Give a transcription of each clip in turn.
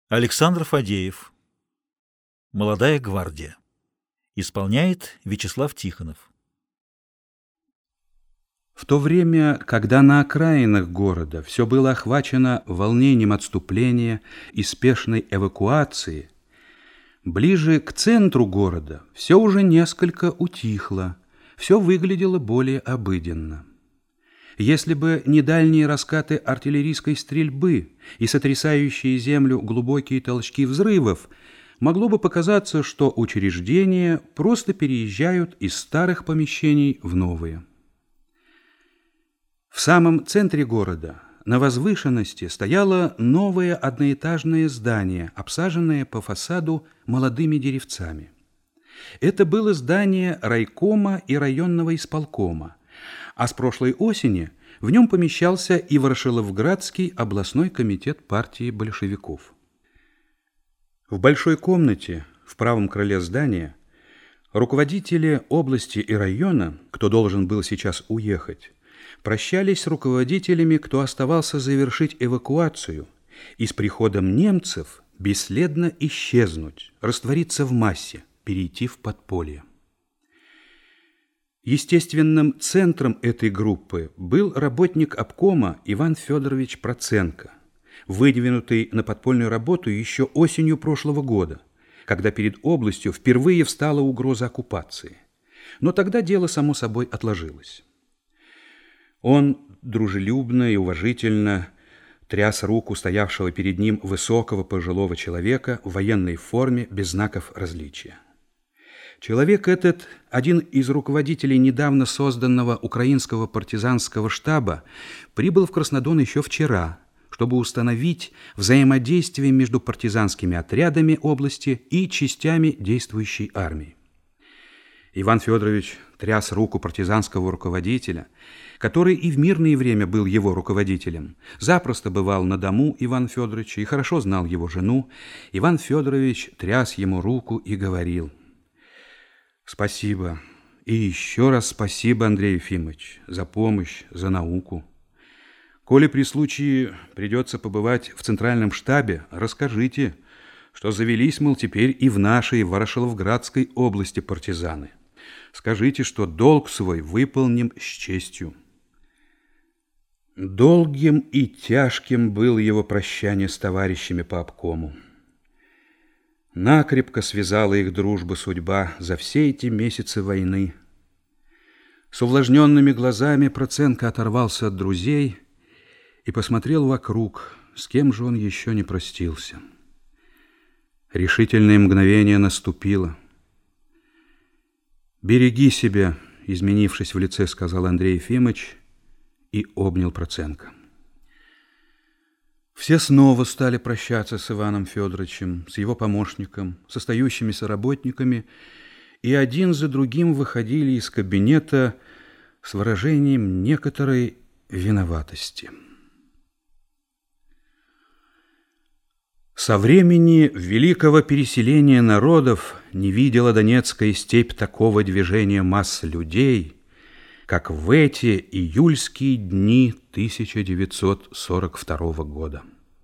Александр Фадеев. Молодая гвардия. Исполняет Вячеслав Тихонов. В то время, когда на окраинах города все было охвачено волнением отступления и спешной эвакуации, ближе к центру города все уже несколько утихло, все выглядело более обыденно. Если бы не дальние раскаты артиллерийской стрельбы и сотрясающие землю глубокие толчки взрывов, могло бы показаться, что учреждения просто переезжают из старых помещений в новые. В самом центре города, на возвышенности, стояло новое одноэтажное здание, обсаженное по фасаду молодыми деревцами. Это было здание райкома и районного исполкома, а с прошлой осени в нем помещался и Ворошиловградский областной комитет партии большевиков. В большой комнате в правом крыле здания руководители области и района, кто должен был сейчас уехать, прощались с руководителями, кто оставался завершить эвакуацию, и с приходом немцев бесследно исчезнуть, раствориться в массе, перейти в подполье. Естественным центром этой группы был работник обкома Иван Федорович Проценко, выдвинутый на подпольную работу еще осенью прошлого года, когда перед областью впервые встала угроза оккупации. Но тогда дело само собой отложилось. Он дружелюбно и уважительно тряс руку стоявшего перед ним высокого пожилого человека в военной форме без знаков различия. Человек этот, один из руководителей недавно созданного украинского партизанского штаба, прибыл в Краснодон еще вчера, чтобы установить взаимодействие между партизанскими отрядами области и частями действующей армии. Иван Федорович тряс руку партизанского руководителя, который и в мирное время был его руководителем, запросто бывал на дому Ивана Федоровича и хорошо знал его жену. Иван Федорович тряс ему руку и говорил: «Спасибо. И еще раз спасибо, Андрей Ефимович, за помощь, за науку. Коли при случае придется побывать в центральном штабе, расскажите, что завелись, мол, теперь и в нашей Ворошиловградской области партизаны. Скажите, что долг свой выполним с честью». Долгим и тяжким было его прощание с товарищами по обкому. Накрепко связала их дружба судьба за все эти месяцы войны. С увлажненными глазами Проценко оторвался от друзей и посмотрел вокруг, с кем же он еще не простился. Решительное мгновение наступило. «Береги себя», — изменившись в лице, сказал Андрей Ефимович и обнял Проценко. Все снова стали прощаться с Иваном Федоровичем, с его помощником, с остающимися работниками, и один за другим выходили из кабинета с выражением некоторой виноватости. Со времени великого переселения народов не видела Донецкая степь такого движения масс людей, как в эти июльские дни 1942 года.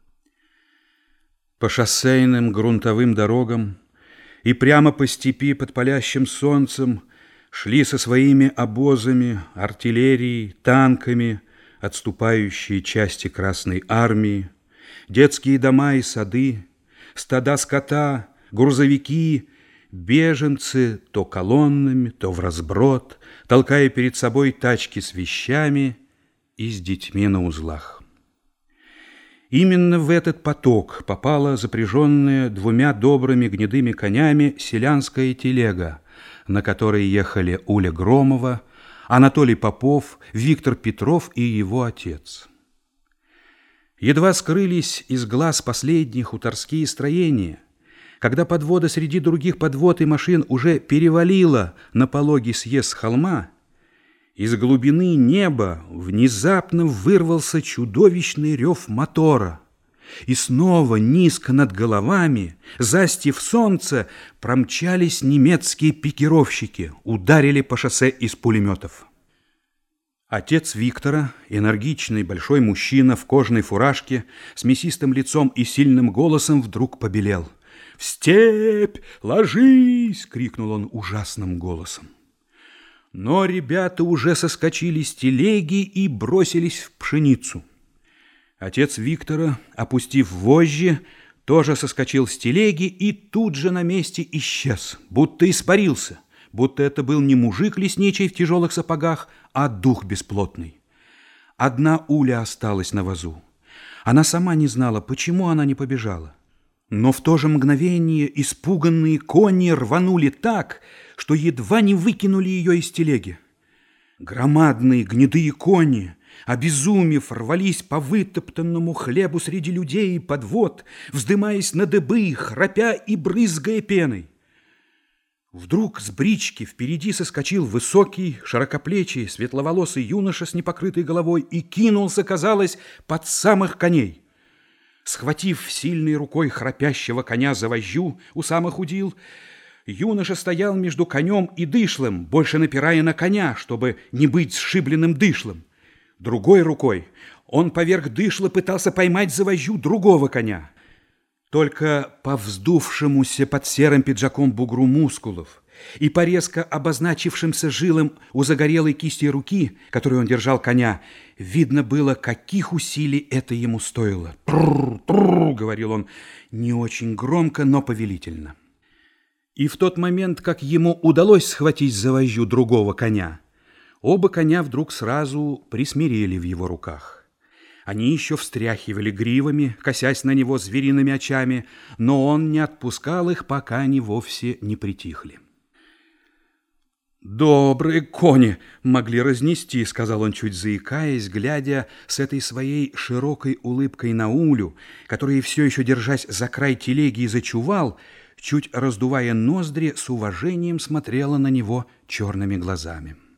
По шоссейным грунтовым дорогам и прямо по степи под палящим солнцем шли со своими обозами, артиллерией, танками отступающие части Красной Армии, детские дома и сады, стада скота, грузовики, беженцы то колоннами, то вразброд, толкая перед собой тачки с вещами и с детьми на узлах. Именно в этот поток попала запряженная двумя добрыми гнедыми конями селянская телега, на которой ехали Уля Громова, Анатолий Попов, Виктор Петров и его отец. Едва скрылись из глаз последние хуторские строения, когда подвода среди других подвод и машин уже перевалила на пологий съезд с холма, из глубины неба внезапно вырвался чудовищный рев мотора, и снова низко над головами, застив солнце, промчались немецкие пикировщики, ударили по шоссе из пулеметов. Отец Виктора, энергичный большой мужчина в кожаной фуражке, с мясистым лицом и сильным голосом вдруг побелел. «В степь! Ложись!» — крикнул он ужасным голосом. Но ребята уже соскочили с телеги и бросились в пшеницу. Отец Виктора, опустив вожжи, тоже соскочил с телеги и тут же на месте исчез, будто испарился, будто это был не мужик лесничий в тяжелых сапогах, а дух бесплотный. Одна Уля осталась на возу. Она сама не знала, почему она не побежала. Но в то же мгновение испуганные кони рванули так, что едва не выкинули ее из телеги. Громадные гнедые кони, обезумев, рвались по вытоптанному хлебу среди людей и подвод, вздымаясь на дыбы, храпя и брызгая пеной. Вдруг с брички впереди соскочил высокий, широкоплечий, светловолосый юноша с непокрытой головой и кинулся, казалось, под самых коней. Схватив сильной рукой храпящего коня за вожжу у самых удил, юноша стоял между конем и дышлым, больше напирая на коня, чтобы не быть сшибленным дышлым. Другой рукой он поверх дышла пытался поймать за вожжу другого коня. Только по вздувшемуся под серым пиджаком бугру мускулов и по резко обозначившимся жилам у загорелой кисти руки, которой он держал коня, видно было, каких усилий это ему стоило. «Тррр, тррр», — говорил он, не очень громко, но повелительно. И в тот момент, как ему удалось схватить за вожжу другого коня, оба коня вдруг сразу присмирели в его руках. Они еще встряхивали гривами, косясь на него звериными очами, но он не отпускал их, пока они вовсе не притихли. «Добрые кони могли разнести», — сказал он, чуть заикаясь, глядя с этой своей широкой улыбкой на Улю, которая, все еще держась за край телеги и за чувал, чуть раздувая ноздри, с уважением смотрела на него черными глазами.